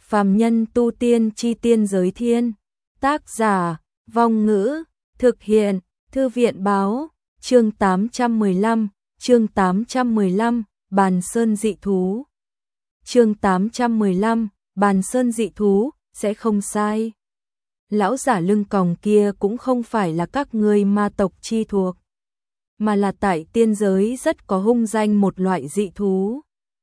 Phàm nhân tu tiên chi tiên giới thiên. Tác giả, Vong Ngữ, thực hiện, Thư viện báo, chương 815, Bàn Sơn dị thú. Chương 815, Bàn Sơn dị thú, sẽ không sai. Lão giả lưng còng kia cũng không phải là các ngươi ma tộc chi thuộc, mà là tại tiên giới rất có hung danh một loại dị thú.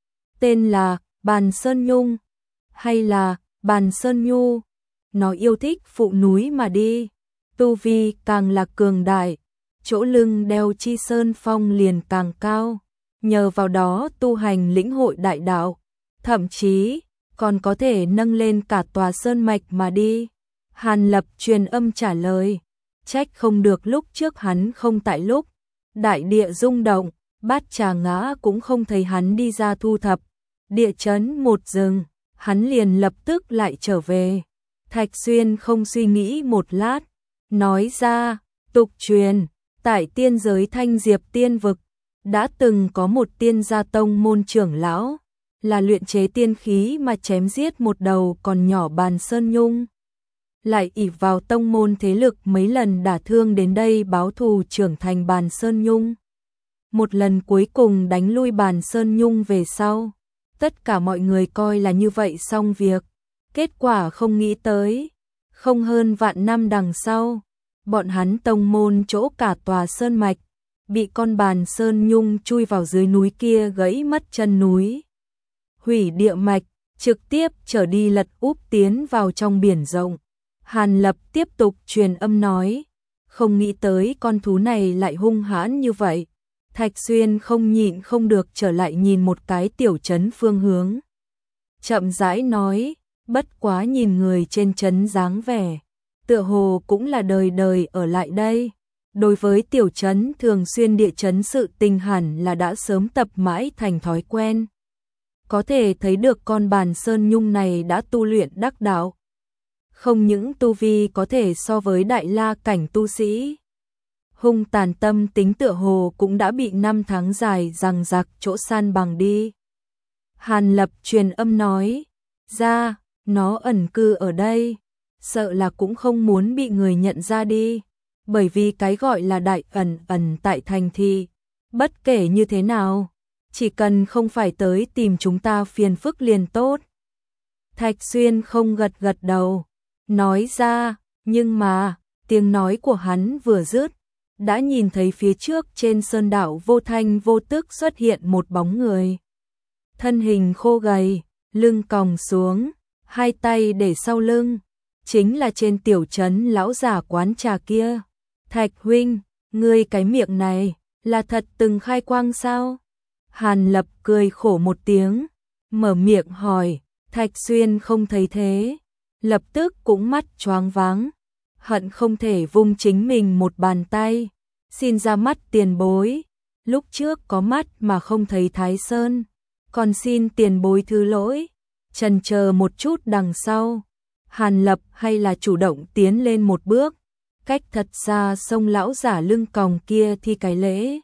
Tên là Bàn Sơn Nhung, hay là Bàn Sơn Nhu. Nó yêu thích phụ núi mà đi, tu vi càng là cường đại, chỗ lưng đeo chi sơn phong liền càng cao, nhờ vào đó tu hành lĩnh hội đại đạo, thậm chí còn có thể nâng lên cả tòa sơn mạch mà đi. Hàn Lập truyền âm trả lời, trách không được lúc trước hắn không tại lúc đại địa rung động, Bát Trà ngã cũng không thấy hắn đi ra thu thập địa chấn một rừng, hắn liền lập tức lại trở về. Thạch Xuyên không suy nghĩ một lát, nói ra, tục truyền, tại tiên giới Thanh Diệp tiên vực, đã từng có một tiên gia tông môn trưởng lão, là luyện chế tiên khí mà chém giết một đầu còn nhỏ Bàn Sơn Nhung. Lại ỷ vào tông môn thế lực mấy lần đả thương đến đây báo thù trưởng thành Bàn Sơn Nhung. Một lần cuối cùng đánh lui Bàn Sơn Nhung về sau, tất cả mọi người coi là như vậy xong việc. Kết quả không nghĩ tới, không hơn vạn năm đằng sau, bọn hắn tông môn chỗ cả tòa sơn mạch, bị con Bàn Sơn Nhung chui vào dưới núi kia gãy mất chân núi. Hủy địa mạch, trực tiếp trở đi lật úp tiến vào trong biển rộng. Hàn Lập tiếp tục truyền âm nói, không nghĩ tới con thú này lại hung hãn như vậy. Thạch Xuyên không nhịn không được trở lại nhìn một cái tiểu trấn phương hướng. Chậm rãi nói, bất quá nhìn người trên trấn dáng vẻ, tựa hồ cũng là đời đời ở lại đây. Đối với tiểu trấn thường xuyên địa chấn sự tình hẳn là đã sớm tập mãi thành thói quen. Có thể thấy được con Bàn Sơn Nhung này đã tu luyện đắc đạo. Không những tu vi có thể so với đại la cảnh tu sĩ. Hung tàn tâm tính tựa hồ cũng đã bị năm tháng dài giằng giặc chỗ san bằng đi. Hàn Lập truyền âm nói, ra, nó ẩn cư ở đây, sợ là cũng không muốn bị người nhận ra đi, bởi vì cái gọi là đại ẩn tại thành thị, bất kể như thế nào, chỉ cần không phải tới tìm chúng ta phiền phức liền tốt. Thạch Xuyên không gật gật đầu, nói ra, nhưng mà, tiếng nói của hắn vừa dứt, đã nhìn thấy phía trước trên sơn đảo vô thanh vô tức xuất hiện một bóng người. Thân hình khô gầy, lưng còng xuống, hai tay để sau lưng, chính là trên tiểu trấn lão giả quán trà kia. Thạch huynh, ngươi cái miệng này, là thật từng khai quang sao? Hàn Lập cười khổ một tiếng, mở miệng hỏi, Thạch Xuyên không thấy thế, lập tức cũng mắt choáng váng, hận không thể vung chính mình một bàn tay, xin ra mắt tiền bối, lúc trước có mắt mà không thấy Thái Sơn, còn xin tiền bối thứ lỗi. Chần chờ một chút đằng sau, Hàn Lập hay là chủ động tiến lên một bước, cách thật xa xông lão giả lưng còng kia thi cái lễ.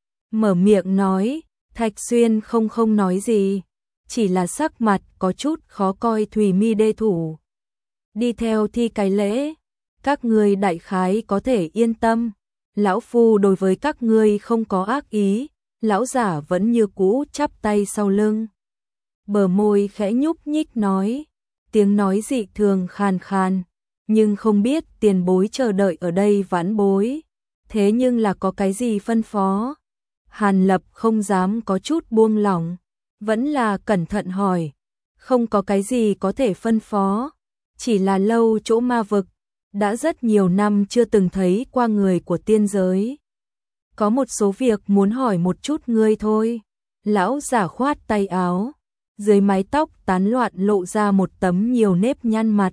Mở miệng nói, Thạch Xuyên không nói gì, chỉ là sắc mặt có chút khó coi thùy mi đê thủ. Đi theo thi cái lễ, các ngươi đại khái có thể yên tâm, lão phu đối với các ngươi không có ác ý. Lão giả vẫn như cũ chắp tay sau lưng, bờ môi khẽ nhúc nhích nói, tiếng nói dị thường khàn khàn, nhưng không biết tiền bối chờ đợi ở đây vãn bối, thế nhưng là có cái gì phân phó? Hàn Lập không dám có chút buông lỏng, vẫn là cẩn thận hỏi, không có cái gì có thể phân phó, chỉ là lâu chỗ ma vực, đã rất nhiều năm chưa từng thấy qua người của tiên giới. Có một số việc muốn hỏi một chút ngươi thôi. Lão giả khoát tay áo, dưới mái tóc tán loạn lộ ra một tấm nhiều nếp nhăn mặt.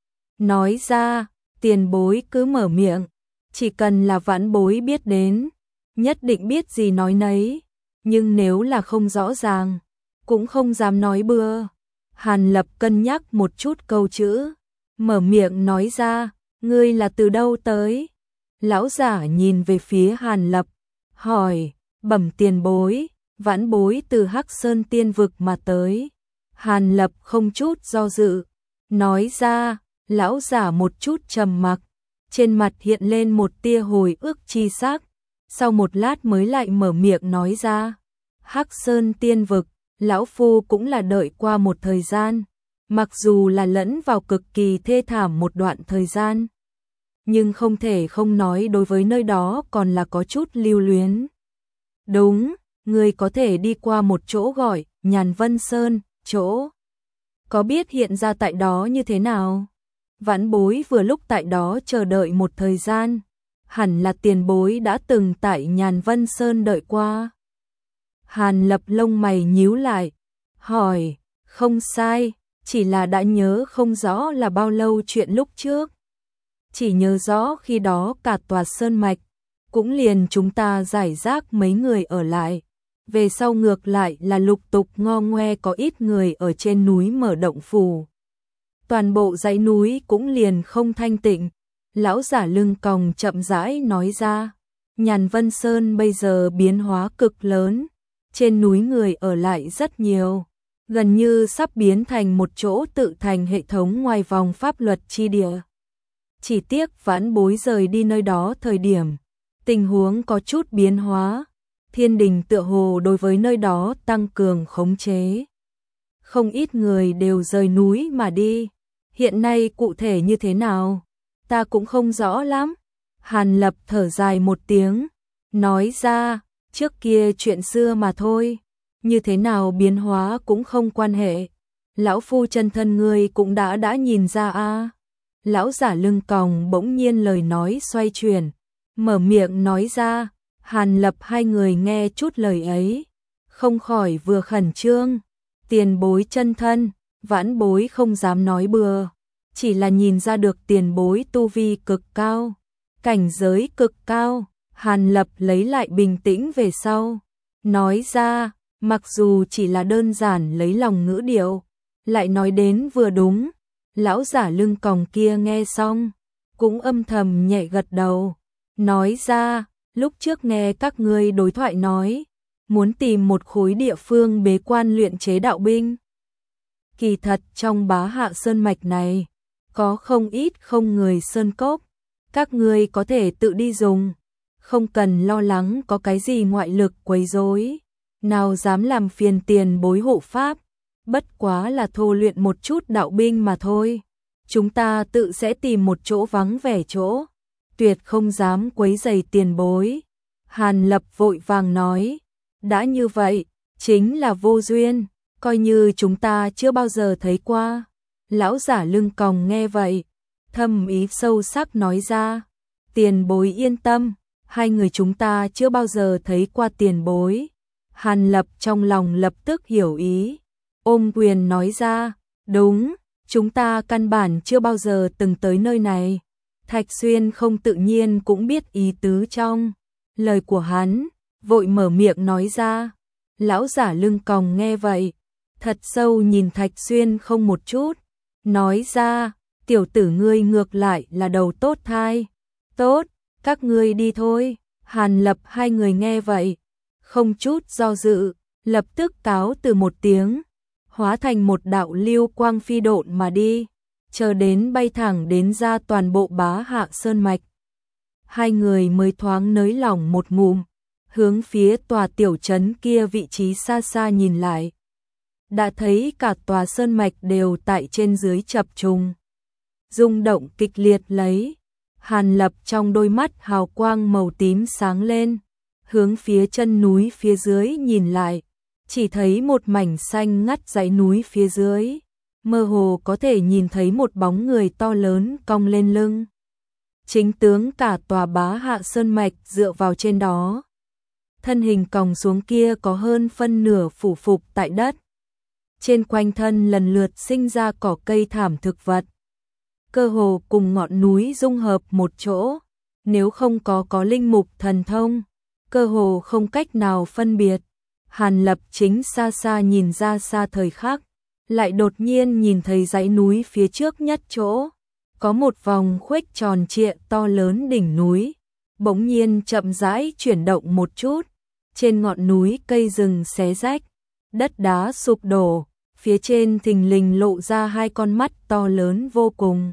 Nói ra, tiền bối cứ mở miệng, chỉ cần là vãn bối biết đến, nhất định biết gì nói nấy, nhưng nếu là không rõ ràng, cũng không dám nói bừa. Hàn Lập cân nhắc một chút câu chữ, mở miệng nói ra, ngươi là từ đâu tới? Lão giả nhìn về phía Hàn Lập, hỏi, bẩm tiền bối, vãn bối từ Hắc Sơn tiên vực mà tới. Hàn Lập không chút do dự, nói ra. Lão giả một chút trầm mặc, trên mặt hiện lên một tia hồi ức chi sắc, sau một lát mới lại mở miệng nói ra. Hắc Sơn tiên vực, lão phu cũng là đợi qua một thời gian, mặc dù là lẫn vào cực kỳ thê thảm một đoạn thời gian, nhưng không thể không nói đối với nơi đó còn là có chút lưu luyến. Đúng, người có thể đi qua một chỗ gọi Nhàn Vân Sơn, chỗ có biết hiện ra tại đó như thế nào? Vãn bối vừa lúc tại đó chờ đợi một thời gian, hẳn là tiền bối đã từng tại Nhàn Vân Sơn đợi qua. Hàn Lập lông mày nhíu lại, hỏi, không sai, chỉ là đã nhớ không rõ là bao lâu chuyện lúc trước. Chỉ nhớ rõ khi đó cả tòa sơn mạch, cũng liền chúng ta giải rác mấy người ở lại. Về sau ngược lại là lục tục ngo ngoe có ít người ở trên núi mở động phủ. Toàn bộ dãy núi cũng liền không thanh tịnh. Lão giả lưng còng chậm rãi nói ra. Nhàn Vân Sơn bây giờ biến hóa cực lớn. Trên núi người ở lại rất nhiều. Gần như sắp biến thành một chỗ tự thành hệ thống ngoài vòng pháp luật chi địa. Chỉ tiếc vãn bối rời đi nơi đó thời điểm. Tình huống có chút biến hóa. Thiên đình tựa hồ đối với nơi đó tăng cường khống chế. Không ít người đều rời núi mà đi. Hiện nay cụ thể như thế nào? Ta cũng không rõ lắm. Hàn Lập thở dài một tiếng. Nói ra, trước kia chuyện xưa mà thôi. Như thế nào biến hóa cũng không quan hệ. Lão phu chân thân ngươi cũng đã nhìn ra a. Lão giả lưng còng bỗng nhiên lời nói xoay chuyển. Mở miệng nói ra. Hàn Lập hai người nghe chút lời ấy, không khỏi vừa khẩn trương. Tiền bối chân thân, vãn bối không dám nói bừa, chỉ là nhìn ra được tiền bối tu vi cực cao, cảnh giới cực cao. Hàn Lập lấy lại bình tĩnh về sau, nói ra, mặc dù chỉ là đơn giản lấy lòng ngữ điệu, lại nói đến vừa đúng. Lão giả lưng còng kia nghe xong, cũng âm thầm nhẹ gật đầu, nói ra, lúc trước nghe các ngươi đối thoại nói, muốn tìm một khối địa phương bế quan luyện chế đạo binh. Kỳ thật trong Bá Hạ Sơn Mạch này, có không ít không người sơn cốc, các ngươi có thể tự đi dùng, không cần lo lắng có cái gì ngoại lực quấy rối, nào dám làm phiền tiền bối hộ pháp, bất quá là thô luyện một chút đạo binh mà thôi. Chúng ta tự sẽ tìm một chỗ vắng vẻ chỗ, tuyệt không dám quấy rầy tiền bối. Hàn Lập vội vàng nói, đã như vậy, chính là vô duyên, coi như chúng ta chưa bao giờ thấy qua. Lão giả lưng còng nghe vậy, thâm ý sâu sắc nói ra, tiền bối yên tâm, hai người chúng ta chưa bao giờ thấy qua tiền bối. Hàn Lập trong lòng lập tức hiểu ý, ôm quyền nói ra, đúng, chúng ta căn bản chưa bao giờ từng tới nơi này. Thạch Xuyên không tự nhiên cũng biết ý tứ trong lời của hắn, vội mở miệng nói ra. Lão giả lưng còng nghe vậy, thật sâu nhìn Thạch Xuyên không một chút, nói ra, tiểu tử ngươi ngược lại là đầu tốt thai. Tốt, các ngươi đi thôi. Hàn Lập hai người nghe vậy, không chút do dự, lập tức cáo từ một tiếng, hóa thành một đạo lưu quang phi độn mà đi. Chờ đến bay thẳng đến ra toàn bộ Bá Hạ Sơn Mạch. Hai người mới thoáng nới lỏng một ngụm, hướng phía tòa tiểu trấn kia vị trí xa xa nhìn lại. Đã thấy cả tòa Sơn Mạch đều tại trên dưới chập trùng, rung động kịch liệt lấy. Hàn Lập trong đôi mắt hào quang màu tím sáng lên, hướng phía chân núi phía dưới nhìn lại, chỉ thấy một mảnh xanh ngắt dãy núi phía dưới. Mơ hồ có thể nhìn thấy một bóng người to lớn cong lên lưng. Chính tướng cả tòa Bá Hạ Sơn Mạch dựa vào trên đó. Thân hình còng xuống kia có hơn phân nửa phủ phục tại đất. Trên quanh thân lần lượt sinh ra cỏ cây thảm thực vật. Cơ hồ cùng ngọn núi dung hợp một chỗ. Nếu không có linh mục thần thông, cơ hồ không cách nào phân biệt. Hàn Lập chính xa xa nhìn ra xa thời khắc, lại đột nhiên nhìn thấy dãy núi phía trước nhất chỗ, có một vòng khuếch tròn trịa to lớn đỉnh núi, bỗng nhiên chậm rãi chuyển động một chút, trên ngọn núi cây rừng xé rách, đất đá sụp đổ, phía trên thình lình lộ ra hai con mắt to lớn vô cùng.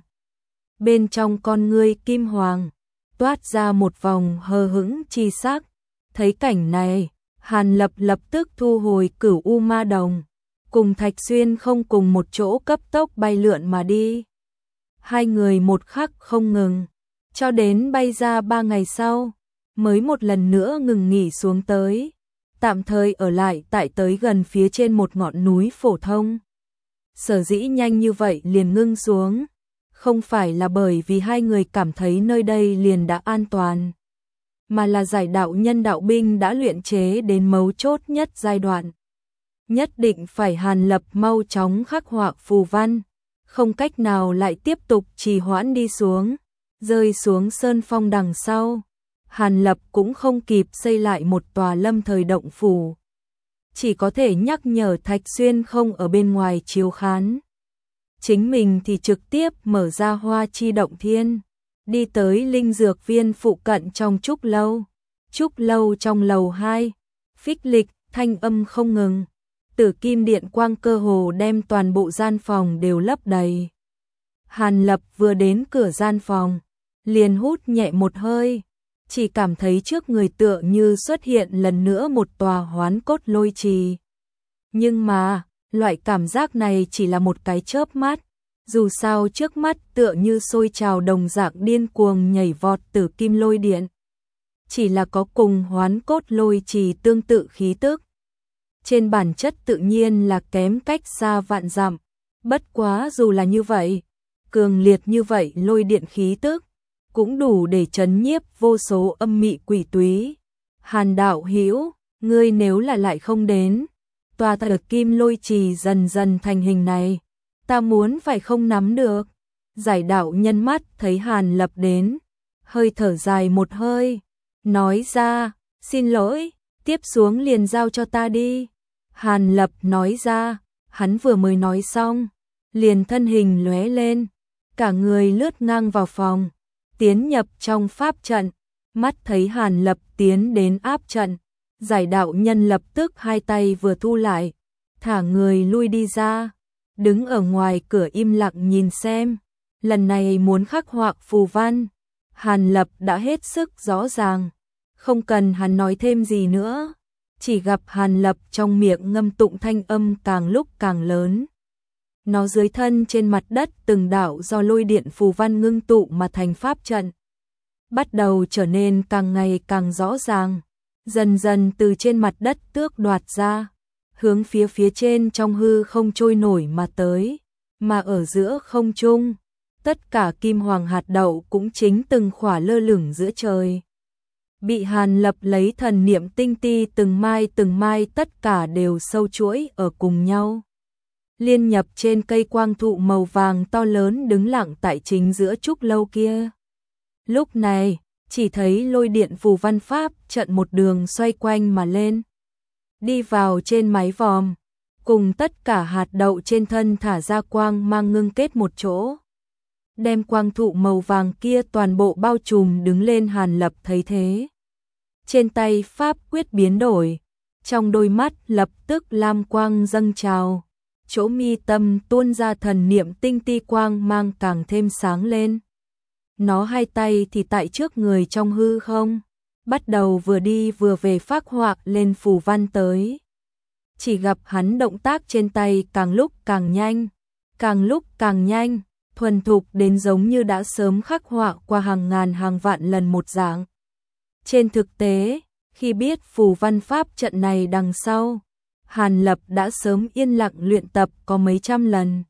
Bên trong con ngươi kim hoàng, toát ra một vòng hờ hững chi sắc. Thấy cảnh này, Hàn Lập lập tức thu hồi Cửu U Ma Đồng, cùng Thạch Xuyên không cùng một chỗ cấp tốc bay lượn mà đi. Hai người một khắc không ngừng, cho đến bay ra 3 ngày sau, mới một lần nữa ngừng nghỉ xuống tới, tạm thời ở lại tại tới gần phía trên một ngọn núi phổ thông. Sở dĩ nhanh như vậy liền ngưng xuống, không phải là bởi vì hai người cảm thấy nơi đây liền đã an toàn, mà là giải đạo nhân đạo binh đã luyện chế đến mấu chốt nhất giai đoạn. Nhất định phải Hàn Lập mau chóng khắc họa phù văn, không cách nào lại tiếp tục trì hoãn đi xuống, rơi xuống sơn phong đằng sau. Hàn Lập cũng không kịp xây lại một tòa lâm thời động phủ, chỉ có thể nhắc nhở Thạch Xuyên không ở bên ngoài chiếu khán. Chính mình thì trực tiếp mở ra Hoa Chi Động Thiên, đi tới linh dược viên phụ cận trong trúc lâu. Trúc lâu trong lầu 2, phích lịch, thanh âm không ngừng. Tử kim điện quang cơ hồ đem toàn bộ gian phòng đều lấp đầy. Hàn Lập vừa đến cửa gian phòng, liền hút nhẹ một hơi, chỉ cảm thấy trước người tựa như xuất hiện lần nữa một tòa hoán cốt lôi trì. Nhưng mà, loại cảm giác này chỉ là một cái chớp mắt, dù sao trước mắt tựa như sôi trào đồng dạng điên cuồng nhảy vọt tử kim lôi điện. Chỉ là có cùng hoán cốt lôi trì tương tự khí tức. Trên bản chất tự nhiên là kém cách xa vạn dặm. Bất quá dù là như vậy, cường liệt như vậy lôi điện khí tức, cũng đủ để trấn nhiếp vô số âm mị quỷ túy. Hàn đạo hữu, ngươi nếu là lại không đến, tòa tử kim lôi trì dần dần thành hình này, ta muốn phải không nắm được. Giải đạo nhân mắt thấy Hàn Lập đến, hơi thở dài một hơi, nói ra, xin lỗi, tiếp xuống liền giao cho ta đi. Hàn Lập nói ra, hắn vừa mới nói xong, liền thân hình lóe lên, cả người lướt ngang vào phòng, tiến nhập trong pháp trận. Mắt thấy Hàn Lập tiến đến áp trận, giải đạo nhân lập tức hai tay vừa thu lại, thả người lui đi ra, đứng ở ngoài cửa im lặng nhìn xem. Lần này muốn khắc họa phù văn, Hàn Lập đã hết sức rõ ràng, không cần hắn nói thêm gì nữa. Chỉ gặp Hàn Lập trong miệng ngâm tụng thanh âm càng lúc càng lớn. Nó dưới thân trên mặt đất từng đạo do lôi điện phù văn ngưng tụ mà thành pháp trận, bắt đầu trở nên càng ngày càng rõ ràng, dần dần từ trên mặt đất tước đoạt ra, hướng phía trên trong hư không trôi nổi mà tới, mà ở giữa không trung, tất cả kim hoàng hạt đậu cũng chính từng khỏa lơ lửng giữa trời. Bị Hàn Lập lấy thần niệm tinh ti từng mai tất cả đều sâu chuỗi ở cùng nhau, liên nhập trên cây quang thụ màu vàng to lớn đứng lặng tại chính giữa trúc lâu kia. Lúc này, chỉ thấy lôi điện phù văn pháp trận một đường xoay quanh mà lên, đi vào trên mái vòm, cùng tất cả hạt đậu trên thân thả ra quang mang ngưng kết một chỗ, đem quang thụ màu vàng kia toàn bộ bao trùm đứng lên. Hàn Lập thấy thế, trên tay pháp quyết biến đổi, trong đôi mắt lập tức lam quang dâng trào, chỗ mi tâm tuôn ra thần niệm tinh ti quang mang càng thêm sáng lên. Nó hai tay thì tại trước người trong hư không, bắt đầu vừa đi vừa về phác họa lên phù văn tới. Chỉ gặp hắn động tác trên tay càng lúc càng nhanh, càng lúc càng nhanh, thuần thục đến giống như đã sớm khắc họa qua hàng ngàn hàng vạn lần một dạng. Trên thực tế, khi biết phù văn pháp trận này đằng sau, Hàn Lập đã sớm yên lặng luyện tập có mấy trăm lần.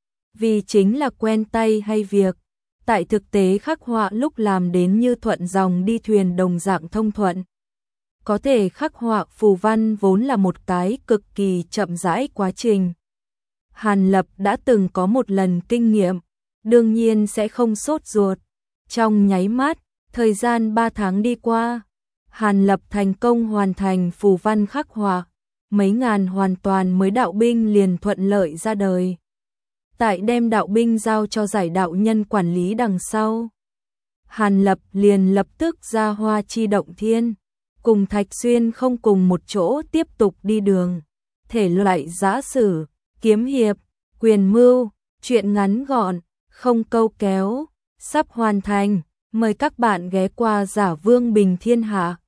Vì chính là quen tay hay việc, tại thực tế khắc họa lúc làm đến như thuận dòng đi thuyền đồng dạng thông thuận. Có thể khắc họa phù văn vốn là một cái cực kỳ chậm rãi quá trình. Hàn Lập đã từng có một lần kinh nghiệm, đương nhiên sẽ không sốt ruột. Trong nháy mắt, thời gian 3 tháng đi qua, Hàn Lập thành công hoàn thành phù văn khắc họa, mấy ngàn hoàn toàn mới đạo binh liền thuận lợi ra đời. Tại đem đạo binh giao cho giải đạo nhân quản lý đằng sau, Hàn Lập liền lập tức ra Hoa Chi Động Thiên, cùng Thạch Xuyên không cùng một chỗ tiếp tục đi đường. Thể loại giã sử, kiếm hiệp, quyền mưu, truyện ngắn gọn, không câu kéo, sắp hoàn thành. Mời các bạn ghé qua Giả Vương Bình Thiên Hạ.